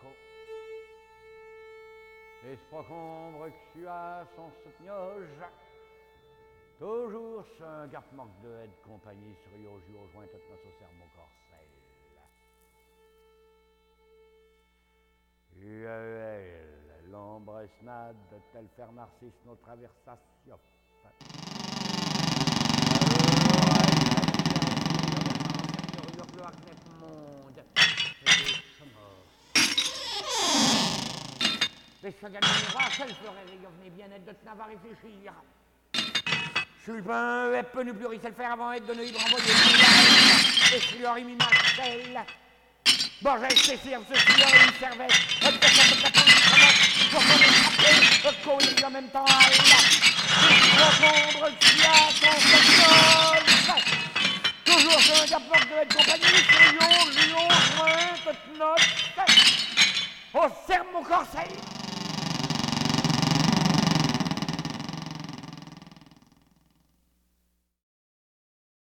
Et sprocombre que tu as son soutenoge, toujours un garde manque de aide compagnie sur yo joint toute notre sermon corcel. L'ombre snade, tel faire narcisse nos traversation. Les chagrins de Rachel ferait revenir bien être de Snavar réfléchir. Je suis un peu nous pleuris le faire avant être de nous y renvoyer. Et je leur ai mis Marcel. Bon, j'ai essayé de se fier une cervelle. Pour qu'on échappe, courir en même temps à elle. Confondre le fiat, toujours sur un gap de être compagnie, sur Lyon, joint, toute note. Au serre mon corset.